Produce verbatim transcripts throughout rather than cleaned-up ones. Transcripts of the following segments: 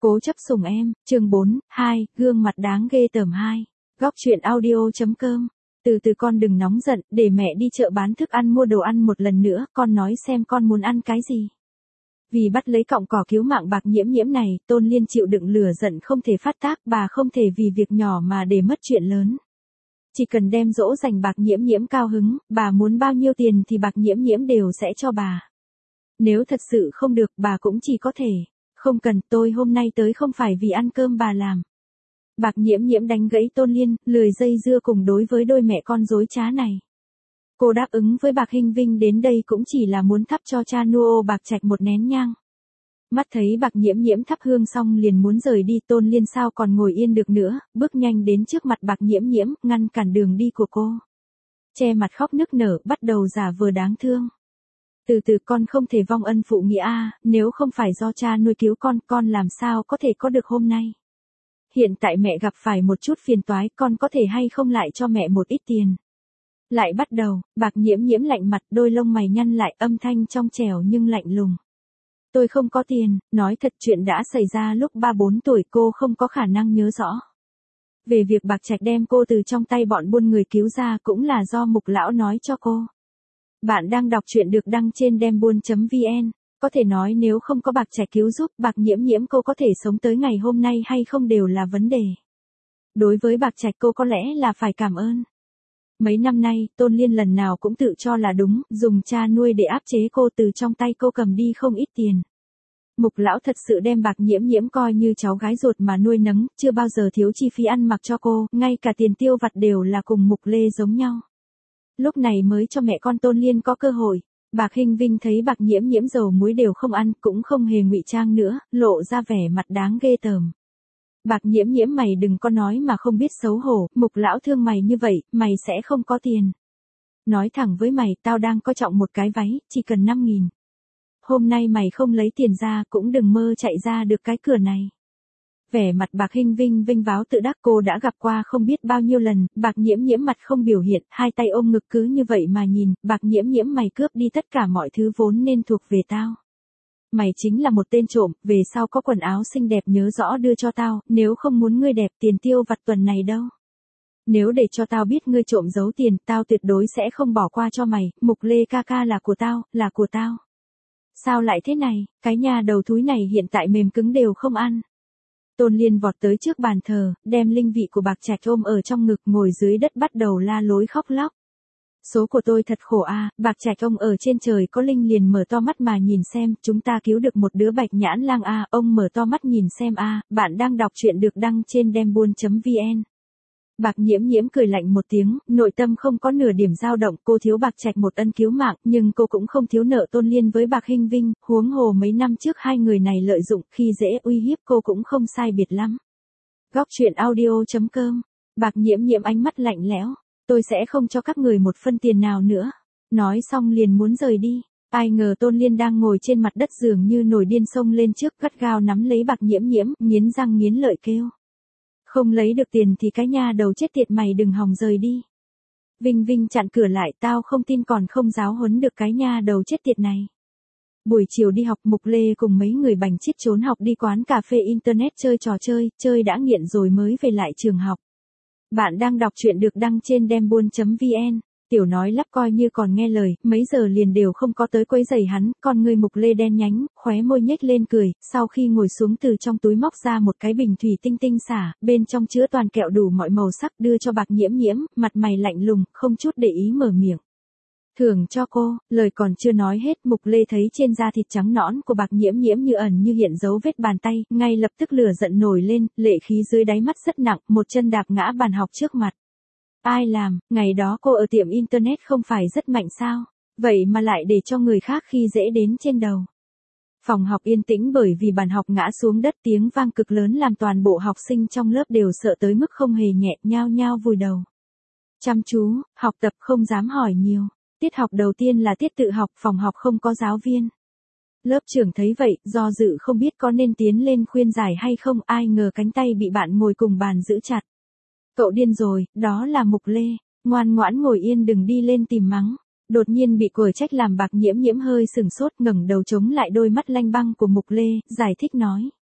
Cố chấp sủng em, chương bốn, hai, gương mặt đáng ghê tởm hai. Góc truyện audio.com. Từ từ con đừng nóng giận, để mẹ đi chợ bán thức ăn mua đồ ăn một lần nữa, con nói xem con muốn ăn cái gì. Vì bắt lấy cọng cỏ cứu mạng Bạc Nhiễm Nhiễm này, Tôn Liên chịu đựng lửa giận không thể phát tác, bà không thể vì việc nhỏ mà để mất chuyện lớn. Chỉ cần đem dỗ dành Bạc Nhiễm Nhiễm cao hứng, bà muốn bao nhiêu tiền thì Bạc Nhiễm Nhiễm đều sẽ cho bà. Nếu thật sự không được, bà cũng chỉ có thể. Không cần, tôi hôm nay tới không phải vì ăn cơm bà làm. Bạc Nhiễm Nhiễm đánh gãy Tôn Liên, lười dây dưa cùng đối với đôi mẹ con dối trá này. Cô đáp ứng với Bạc Hinh Vinh đến đây cũng chỉ là muốn thắp cho cha Nuo Bạc Trạch một nén nhang. Mắt thấy Bạc Nhiễm Nhiễm thắp hương xong liền muốn rời đi, Tôn Liên sao còn ngồi yên được nữa, bước nhanh đến trước mặt Bạc Nhiễm Nhiễm, ngăn cản đường đi của cô. Che mặt khóc nức nở, bắt đầu giả vờ đáng thương. Từ từ, con không thể vong ân phụ nghĩa a, nếu không phải do cha nuôi cứu con, con làm sao có thể có được hôm nay. Hiện tại mẹ gặp phải một chút phiền toái, con có thể hay không lại cho mẹ một ít tiền. Lại bắt đầu, Bạc Nhiễm Nhiễm lạnh mặt, đôi lông mày nhăn lại, âm thanh trong trẻo nhưng lạnh lùng. Tôi không có tiền, nói thật chuyện đã xảy ra lúc ba bốn tuổi cô không có khả năng nhớ rõ. Về việc Bạc Trạch đem cô từ trong tay bọn buôn người cứu ra cũng là do Mục Lão nói cho cô. Bạn đang đọc truyện được đăng trên dembuôn.vn, có thể nói nếu không có Bạc Trạch cứu giúp Bạc Nhiễm Nhiễm cô có thể sống tới ngày hôm nay hay không đều là vấn đề. Đối với Bạc Trạch cô có lẽ là phải cảm ơn. Mấy năm nay, Tôn Liên lần nào cũng tự cho là đúng, dùng cha nuôi để áp chế cô, từ trong tay cô cầm đi không ít tiền. Mục Lão thật sự đem Bạc Nhiễm Nhiễm coi như cháu gái ruột mà nuôi nấng, chưa bao giờ thiếu chi phí ăn mặc cho cô, ngay cả tiền tiêu vặt đều là cùng Mục Lê giống nhau. Lúc này mới cho mẹ con Tôn Liên có cơ hội. Bạc Hinh Vinh thấy Bạc Nhiễm Nhiễm dầu muối đều không ăn, cũng không hề ngụy trang nữa, lộ ra vẻ mặt đáng ghê tởm. Bạc Nhiễm Nhiễm mày đừng có nói mà không biết xấu hổ, Mục Lão thương mày như vậy, mày sẽ không có tiền. Nói thẳng với mày, tao đang coi trọng một cái váy, chỉ cần năm nghìn. Hôm nay mày không lấy tiền ra cũng đừng mơ chạy ra được cái cửa này. Vẻ mặt Bạc Hinh Vinh vinh váo tự đắc, cô đã gặp qua không biết bao nhiêu lần, Bạc Nhiễm Nhiễm mặt không biểu hiện, hai tay ôm ngực cứ như vậy mà nhìn, Bạc Nhiễm Nhiễm mày cướp đi tất cả mọi thứ vốn nên thuộc về tao. Mày chính là một tên trộm, về sau có quần áo xinh đẹp nhớ rõ đưa cho tao, nếu không muốn ngươi đẹp tiền tiêu vặt tuần này đâu. Nếu để cho tao biết ngươi trộm giấu tiền, tao tuyệt đối sẽ không bỏ qua cho mày, Mục Lê ca ca là của tao, là của tao. Sao lại thế này, cái nhà đầu thúi này hiện tại mềm cứng đều không ăn. Tôn Liên vọt tới trước bàn thờ, đem linh vị của Bạc Trạch ôm ở trong ngực, ngồi dưới đất bắt đầu la lối khóc lóc. Số của tôi thật khổ a, à, Bạc Trạch ông ở trên trời có linh liền mở to mắt mà nhìn xem, chúng ta cứu được một đứa bạch nhãn lang a, à, ông mở to mắt nhìn xem a, à, bạn đang đọc truyện được đăng trên dembuôn.vn. Bạc Nhiễm Nhiễm cười lạnh một tiếng, nội tâm không có nửa điểm dao động, cô thiếu Bạc Trạch một ân cứu mạng, nhưng cô cũng không thiếu nợ Tôn Liên với Bạc Hinh Vinh, huống hồ mấy năm trước hai người này lợi dụng, khi dễ uy hiếp cô cũng không sai biệt lắm. Góc truyện audio.com. Bạc Nhiễm Nhiễm ánh mắt lạnh lẽo, tôi sẽ không cho các người một phân tiền nào nữa. Nói xong liền muốn rời đi. Ai ngờ Tôn Liên đang ngồi trên mặt đất dường như nổi điên xông lên trước, gắt gao nắm lấy Bạc Nhiễm Nhiễm, nghiến răng nghiến lợi kêu. Không lấy được tiền thì cái nhà đầu chết tiệt mày đừng hòng rời đi. Vinh Vinh chặn cửa lại, tao không tin còn không giáo huấn được cái nhà đầu chết tiệt này. Buổi chiều đi học, Mục Lê cùng mấy người bành chít trốn học đi quán cà phê internet chơi trò chơi, chơi đã nghiện rồi mới về lại trường học. Bạn đang đọc truyện được đăng trên dembuôn.vn. Tiểu nói lắp coi như còn nghe lời, mấy giờ liền đều không có tới quấy rầy hắn, con người Mục Lê đen nhánh, khóe môi nhếch lên cười, sau khi ngồi xuống từ trong túi móc ra một cái bình thủy tinh tinh xả, bên trong chứa toàn kẹo đủ mọi màu sắc đưa cho Bạc Nhiễm Nhiễm, mặt mày lạnh lùng, không chút để ý mở miệng. Thưởng cho cô, lời còn chưa nói hết, Mục Lê thấy trên da thịt trắng nõn của Bạc Nhiễm Nhiễm như ẩn như hiện dấu vết bàn tay, ngay lập tức lửa giận nổi lên, lệ khí dưới đáy mắt rất nặng, một chân đạp ngã bàn học trước mặt. Ai làm, ngày đó cô ở tiệm internet không phải rất mạnh sao, vậy mà lại để cho người khác khi dễ đến trên đầu. Phòng học yên tĩnh bởi vì bàn học ngã xuống đất, tiếng vang cực lớn làm toàn bộ học sinh trong lớp đều sợ tới mức không hề nhẹ, nhao nhao vùi đầu. Chăm chú, học tập không dám hỏi nhiều. Tiết học đầu tiên là tiết tự học, phòng học không có giáo viên. Lớp trưởng thấy vậy, do dự không biết có nên tiến lên khuyên giải hay không, ai ngờ cánh tay bị bạn ngồi cùng bàn giữ chặt. Cậu điên rồi, đó là Mục Lê, ngoan ngoãn ngồi yên đừng đi lên tìm mắng. Đột nhiên bị quở trách làm Bạc Nhiễm Nhiễm hơi sừng sốt, ngẩng đầu chống lại đôi mắt lanh băng của Mục Lê, giải thích nói.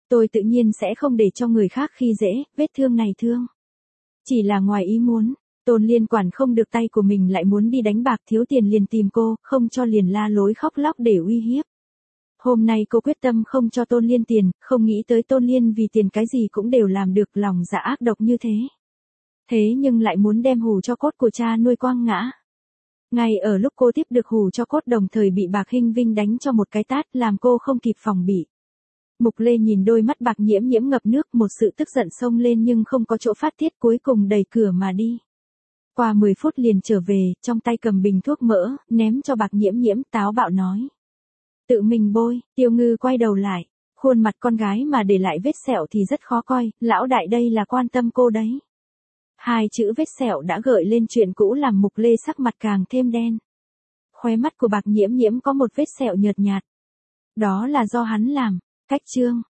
Tôi tự nhiên sẽ không để cho người khác khi dễ, vết thương này thương. Chỉ là ngoài ý muốn, Tôn Liên quản không được tay của mình lại muốn đi đánh bạc thiếu tiền liền tìm cô, không cho liền la lối khóc lóc để uy hiếp. Hôm nay cô quyết tâm không cho Tôn Liên tiền, không nghĩ tới Tôn Liên vì tiền cái gì cũng đều làm được, lòng dạ ác độc như thế. Thế nhưng lại muốn đem hù cho cốt của cha nuôi quăng ngã. Ngay ở lúc cô tiếp được hù cho cốt đồng thời bị Bạc Hinh Vinh đánh cho một cái tát làm cô không kịp phòng bị. Mục Lê nhìn đôi mắt Bạc Nhiễm Nhiễm ngập nước, một sự tức giận xông lên nhưng không có chỗ phát tiết, cuối cùng đẩy cửa mà đi. Qua mười phút liền trở về, trong tay cầm bình thuốc mỡ, ném cho Bạc Nhiễm Nhiễm, táo bạo nói. Tự mình bôi. Tiêu Ngư quay đầu lại, khuôn mặt con gái mà để lại vết sẹo thì rất khó coi, lão đại đây là quan tâm cô đấy. Hai chữ vết sẹo đã gợi lên chuyện cũ làm Mục Lê sắc mặt càng thêm đen. Khóe mắt của Bạc Nhiễm Nhiễm có một vết sẹo nhợt nhạt. Đó là do hắn làm. Cách chương.